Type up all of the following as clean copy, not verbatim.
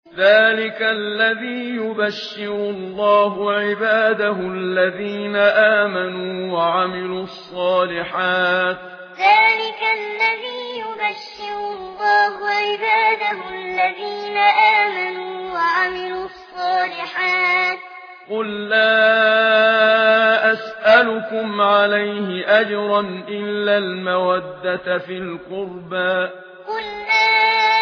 ذلك الذي يبشر الله عباده الذين آمنوا وعملوا الصالحات. ذلك الذي يبشر الله عباده الذين آمنوا وعملوا الصالحات. قل لا أسألكم عليه أجرا إلا المودة في القربى. قل لا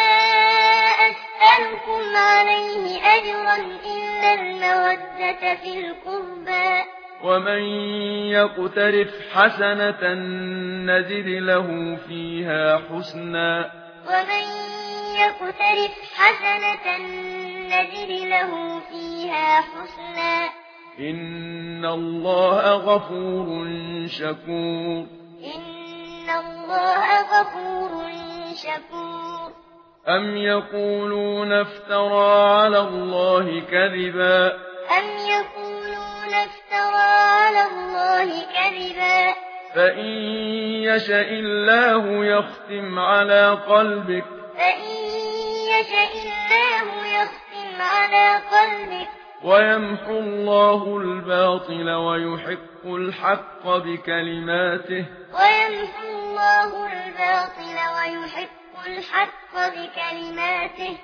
أسألكم عليه أجرا إلا المودة في القربى. ومن يقترف حسنة نزد له فيها حسنا. ومن يقترف حسنة نزد له فيها حسنا. إن الله غفور شكور. إن الله غفور شكور. أم يقولون افترى على الله كذبا. أم يقولون افترى على الله كذبا. فإن يشأ الله يختم على قلبك. فإن يشأ الله يختم على قلبك. ويمحو الله الباطل ويحق الحق بكلماته. ويمحو الله الباطل ويحق الحق بكلماته.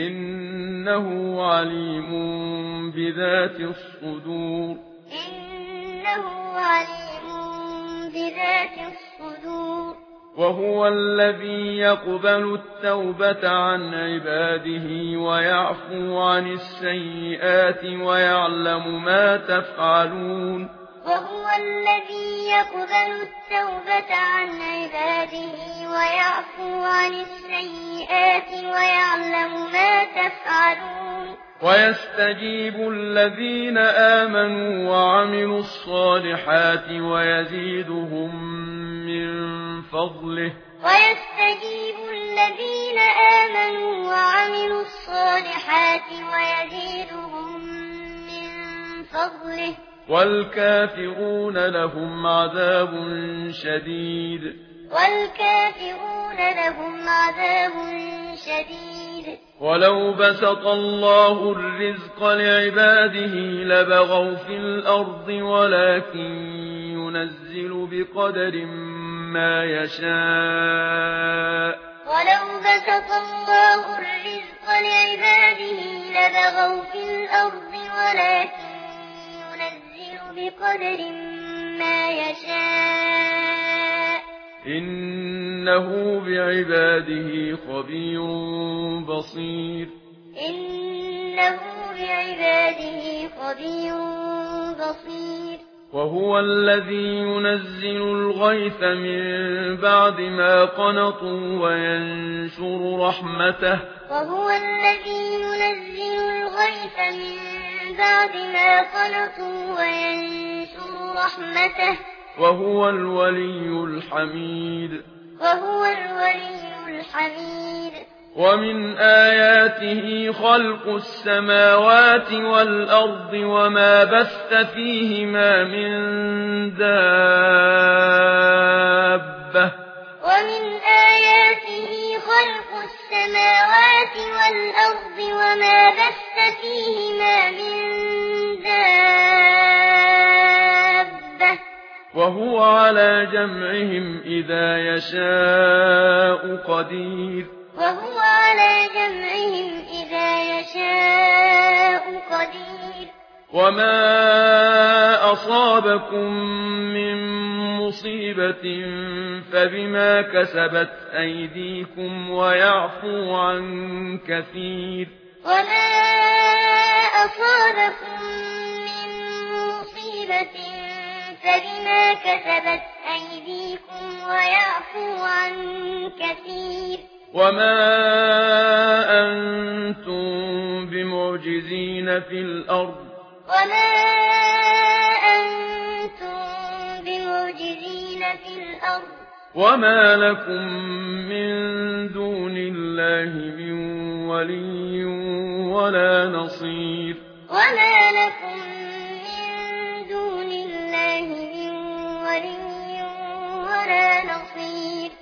إنه عليم بذات الصدور. إنه عليم بذات الصدور. وهو الذي يقبل التوبة عن عباده ويعفو عن السيئات ويعلم ما تفعلون. وهو الذي يقبل التوبة عن عباده ويعفو عن السيئات ويعلم ما تفعلون. ويستجيب الذين آمنوا وعملوا الصالحات ويزيدهم من فضله. ويستجيب الذين آمنوا وعملوا الصالحات ويزيدهم من فضله. والكافرون لهم عذاب شديد. والكافرون لهم عذاب شديد. ولو بسط الله الرزق لعباده لبغوا في الأرض ولكن ينزل بقدر ما يشاء. ولو بسط الله الرزق لعباده لبغوا في الأرض ولكن ينزل بقدر ما يشاء. إنه بعباده خبير بصير. إنه بعباده خبير بصير. وهو الذي ينزل الغيث من بعد ما قنطوا وينشر رحمته. وهو الذي ينزل الغيث من بعد ما قنطوا وينشر رحمته. وهو الولي الحميد. وهو الولي الحميد. ومن آياته خلق السماوات والأرض وما بث فيهما من دابة. ومن آياته خلق السماوات والأرض وما بث فيهما من دابة. وهو على جمعهم إذا يشاء قدير. وهو على جمعهم إذا يشاء قدير. وما أصابكم من مصيبة فبما كسبت أيديكم ويعفو عن كثير. وما أصابكم من مصيبة فبما كسبت أيديكم ويعفو عن كثير. وما أنتم بمعجزين في الأرض. وما أنتم بمعجزين في الأرض. وما لكم من دون الله من ولي ولا نصير. وما لكم